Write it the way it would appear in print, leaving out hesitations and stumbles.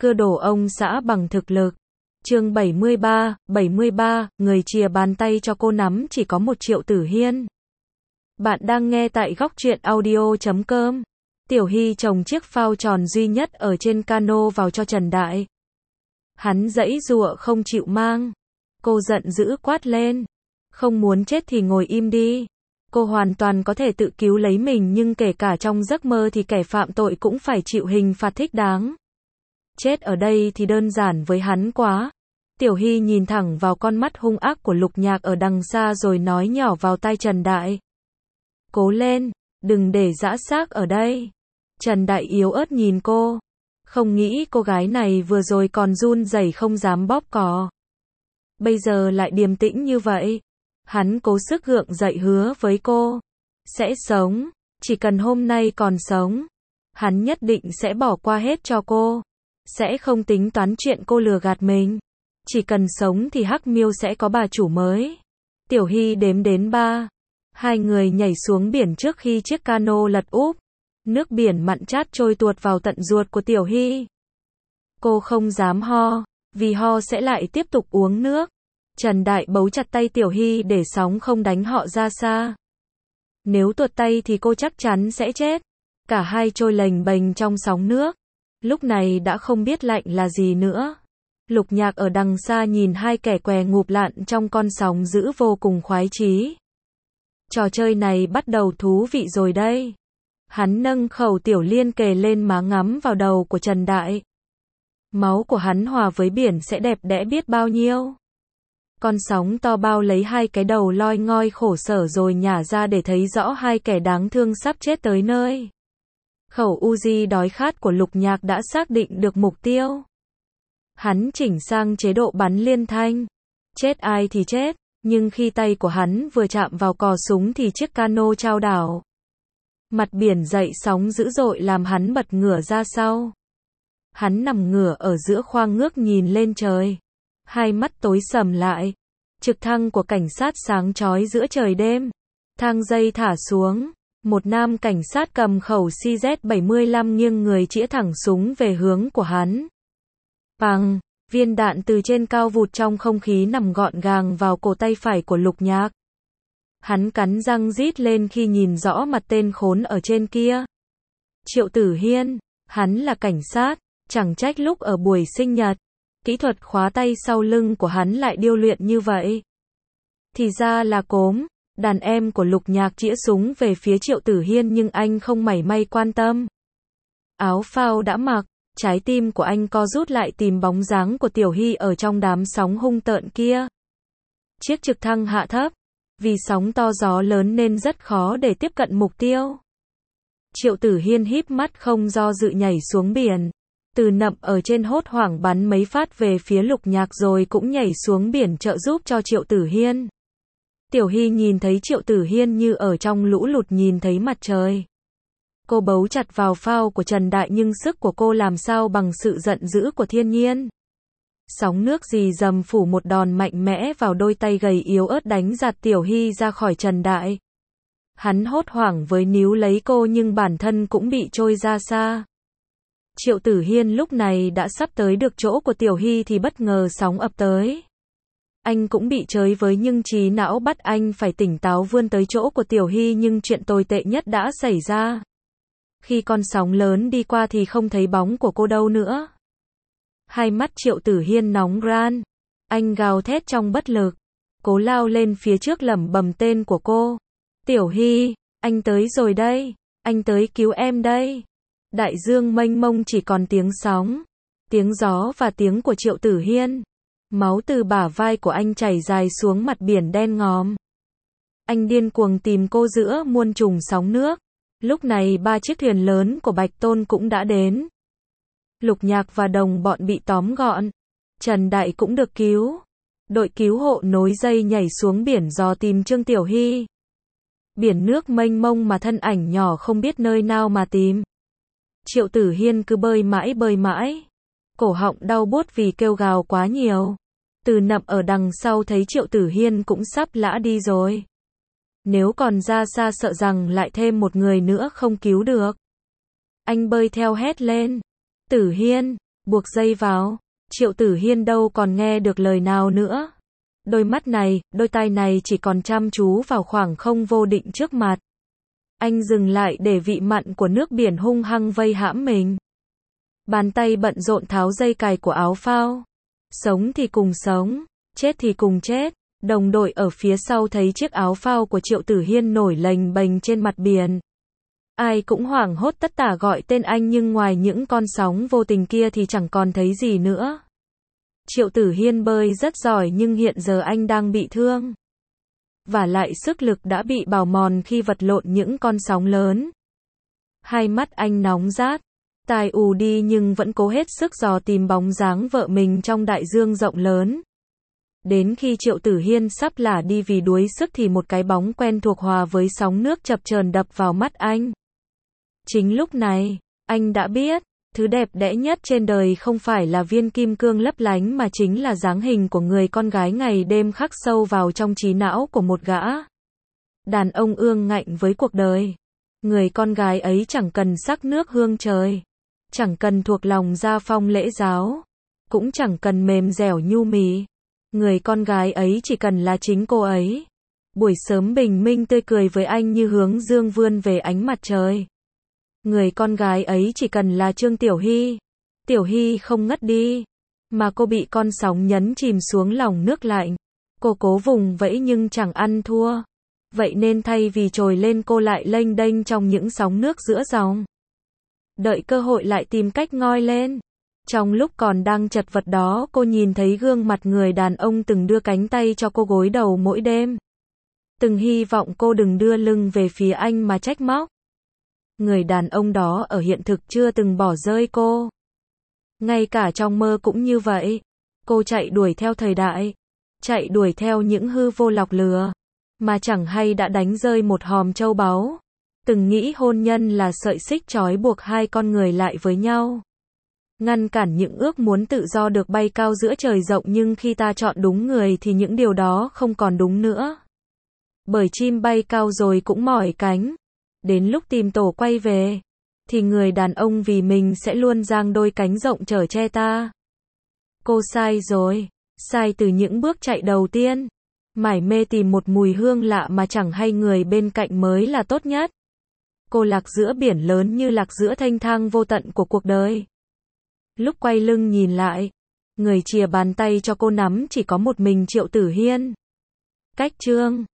Cưa đổ ông xã bằng thực lực. Chương 73, người chìa bàn tay cho cô nắm chỉ có một Triệu Tử Hiên. Bạn đang nghe tại góc truyện audio.com. Tiểu Hy trồng chiếc phao tròn duy nhất ở trên cano vào cho Trần Đại. Hắn giãy giụa không chịu mang. Cô giận dữ quát lên. Không muốn chết thì ngồi im đi. Cô hoàn toàn có thể tự cứu lấy mình, nhưng kể cả trong giấc mơ thì kẻ phạm tội cũng phải chịu hình phạt thích đáng. Chết ở đây thì đơn giản với hắn quá. Tiểu Hy nhìn thẳng vào con mắt hung ác của Lục Nhạc ở đằng xa rồi nói nhỏ vào tai Trần Đại. Cố lên, đừng để giã xác ở đây. Trần Đại yếu ớt nhìn cô. Không nghĩ cô gái này vừa rồi còn run rẩy không dám bóp cò. Bây giờ lại điềm tĩnh như vậy. Hắn cố sức gượng dậy hứa với cô. Sẽ sống, chỉ cần hôm nay còn sống. Hắn nhất định sẽ bỏ qua hết cho cô. Sẽ không tính toán chuyện cô lừa gạt mình. Chỉ cần sống thì Hắc Miêu sẽ có bà chủ mới. Tiểu Hy đếm đến 3. Hai người nhảy xuống biển trước khi chiếc cano lật úp. Nước biển mặn chát trôi tuột vào tận ruột của Tiểu Hy. Cô không dám ho, vì ho sẽ lại tiếp tục uống nước. Trần Đại bấu chặt tay Tiểu Hy để sóng không đánh họ ra xa. Nếu tuột tay thì cô chắc chắn sẽ chết. Cả hai trôi lềnh bềnh trong sóng nước. Lúc này đã không biết lạnh là gì nữa. Lục Nhạc ở đằng xa nhìn hai kẻ què ngụp lặn trong con sóng dữ vô cùng khoái chí. Trò chơi này bắt đầu thú vị rồi đây. Hắn nâng khẩu tiểu liên kề lên má ngắm vào đầu của Trần Đại. Máu của hắn hòa với biển sẽ đẹp đẽ biết bao nhiêu. Con sóng to bao lấy hai cái đầu loi ngoi khổ sở rồi nhả ra để thấy rõ hai kẻ đáng thương sắp chết tới nơi. Khẩu Uzi đói khát của Lục Nhạc đã xác định được mục tiêu. Hắn chỉnh sang chế độ bắn liên thanh. Chết ai thì chết, nhưng khi tay của hắn vừa chạm vào cò súng thì chiếc cano chao đảo. Mặt biển dậy sóng dữ dội làm hắn bật ngửa ra sau. Hắn nằm ngửa ở giữa khoang ngước nhìn lên trời. Hai mắt tối sầm lại. Trực thăng của cảnh sát sáng chói giữa trời đêm. Thang dây thả xuống. Một nam cảnh sát cầm khẩu CZ-75 nghiêng người chĩa thẳng súng về hướng của hắn. Bằng, viên đạn từ trên cao vụt trong không khí nằm gọn gàng vào cổ tay phải của Lục Nhạc. Hắn cắn răng rít lên khi nhìn rõ mặt tên khốn ở trên kia. Triệu Tử Hiên, hắn là cảnh sát, chẳng trách lúc ở buổi sinh nhật, kỹ thuật khóa tay sau lưng của hắn lại điêu luyện như vậy. Thì ra là cốm. Đàn em của Lục Nhạc chĩa súng về phía Triệu Tử Hiên nhưng anh không mảy may quan tâm. Áo phao đã mặc, trái tim của anh co rút lại tìm bóng dáng của Tiểu Hy ở trong đám sóng hung tợn kia. Chiếc trực thăng hạ thấp, vì sóng to gió lớn nên rất khó để tiếp cận mục tiêu. Triệu Tử Hiên híp mắt không do dự nhảy xuống biển. Từ nậm ở trên hốt hoảng bắn mấy phát về phía Lục Nhạc rồi cũng nhảy xuống biển trợ giúp cho Triệu Tử Hiên. Tiểu Hy nhìn thấy Triệu Tử Hiên như ở trong lũ lụt nhìn thấy mặt trời. Cô bấu chặt vào phao của Trần Đại nhưng sức của cô làm sao bằng sự giận dữ của thiên nhiên. Sóng nước rì rầm phủ một đòn mạnh mẽ vào đôi tay gầy yếu ớt đánh giạt Tiểu Hy ra khỏi Trần Đại. Hắn hốt hoảng với níu lấy cô nhưng bản thân cũng bị trôi ra xa. Triệu Tử Hiên lúc này đã sắp tới được chỗ của Tiểu Hy thì bất ngờ sóng ập tới. Anh cũng bị chới với nhưng trí não bắt anh phải tỉnh táo vươn tới chỗ của Tiểu Hy nhưng chuyện tồi tệ nhất đã xảy ra. Khi con sóng lớn đi qua thì không thấy bóng của cô đâu nữa. Hai mắt Triệu Tử Hiên nóng ran. Anh gào thét trong bất lực. Cố lao lên phía trước lẩm bẩm tên của cô. Tiểu Hy, anh tới rồi đây. Anh tới cứu em đây. Đại dương mênh mông chỉ còn tiếng sóng, tiếng gió và tiếng của Triệu Tử Hiên. Máu từ bả vai của anh chảy dài xuống mặt biển đen ngòm. Anh điên cuồng tìm cô giữa muôn trùng sóng nước. Lúc này 3 chiếc thuyền lớn của Bạch Tôn cũng đã đến. Lục Nhạc và đồng bọn bị tóm gọn. Trần Đại cũng được cứu. Đội cứu hộ nối dây nhảy xuống biển dò tìm Trương Tiểu Hy. Biển nước mênh mông mà thân ảnh nhỏ không biết nơi nào mà tìm. Triệu Tử Hiên cứ bơi mãi. Cổ họng đau buốt vì kêu gào quá nhiều. Từ nậm ở đằng sau thấy Triệu Tử Hiên cũng sắp lã đi rồi. Nếu còn ra xa sợ rằng lại thêm một người nữa không cứu được. Anh bơi theo hét lên. Tử Hiên, buộc dây vào. Triệu Tử Hiên đâu còn nghe được lời nào nữa. Đôi mắt này, đôi tai này chỉ còn chăm chú vào khoảng không vô định trước mặt. Anh dừng lại để vị mặn của nước biển hung hăng vây hãm mình. Bàn tay bận rộn tháo dây cài của áo phao. Sống thì cùng sống, chết thì cùng chết. Đồng đội ở phía sau thấy chiếc áo phao của Triệu Tử Hiên nổi lềnh bềnh trên mặt biển. Ai cũng hoảng hốt tất tả gọi tên anh, nhưng ngoài những con sóng vô tình kia thì chẳng còn thấy gì nữa. Triệu Tử Hiên bơi rất giỏi nhưng hiện giờ anh đang bị thương. Và lại sức lực đã bị bào mòn khi vật lộn những con sóng lớn. Hai mắt anh nóng rát, tai ù đi nhưng vẫn cố hết sức dò tìm bóng dáng vợ mình trong đại dương rộng lớn. Đến khi Triệu Tử Hiên sắp lả đi vì đuối sức thì một cái bóng quen thuộc hòa với sóng nước chập chờn đập vào mắt anh. Chính lúc này, anh đã biết, thứ đẹp đẽ nhất trên đời không phải là viên kim cương lấp lánh mà chính là dáng hình của người con gái ngày đêm khắc sâu vào trong trí não của một gã đàn ông ương ngạnh với cuộc đời. Người con gái ấy chẳng cần sắc nước hương trời, chẳng cần thuộc lòng gia phong lễ giáo, cũng chẳng cần mềm dẻo nhu mì. Người con gái ấy chỉ cần là chính cô ấy. Buổi sớm bình minh tươi cười với anh như hướng dương vươn về ánh mặt trời. Người con gái ấy chỉ cần là Trương Tiểu Hy. Tiểu Hy không ngất đi, mà cô bị con sóng nhấn chìm xuống lòng nước lạnh. Cô cố vùng vẫy nhưng chẳng ăn thua. Vậy nên thay vì trồi lên cô lại lênh đênh trong những sóng nước giữa dòng. Đợi cơ hội lại tìm cách ngoi lên. Trong lúc còn đang chật vật đó, cô nhìn thấy gương mặt người đàn ông từng đưa cánh tay cho cô gối đầu mỗi đêm. Từng hy vọng cô đừng đưa lưng về phía anh mà trách móc. Người đàn ông đó ở hiện thực chưa từng bỏ rơi cô. Ngay cả trong mơ cũng như vậy. Cô chạy đuổi theo thời đại, chạy đuổi theo những hư vô lọc lừa, mà chẳng hay đã đánh rơi một hòm châu báu. Từng nghĩ hôn nhân là sợi xích trói buộc hai con người lại với nhau, ngăn cản những ước muốn tự do được bay cao giữa trời rộng, nhưng khi ta chọn đúng người thì những điều đó không còn đúng nữa. Bởi chim bay cao rồi cũng mỏi cánh. Đến lúc tìm tổ quay về, thì người đàn ông vì mình sẽ luôn dang đôi cánh rộng chở che ta. Cô sai rồi, sai từ những bước chạy đầu tiên. Mải mê tìm một mùi hương lạ mà chẳng hay người bên cạnh mới là tốt nhất. Cô lạc giữa biển lớn như lạc giữa thênh thang vô tận của cuộc đời. Lúc quay lưng nhìn lại, người chìa bàn tay cho cô nắm chỉ có một mình Triệu Tử Hiên. Cách chương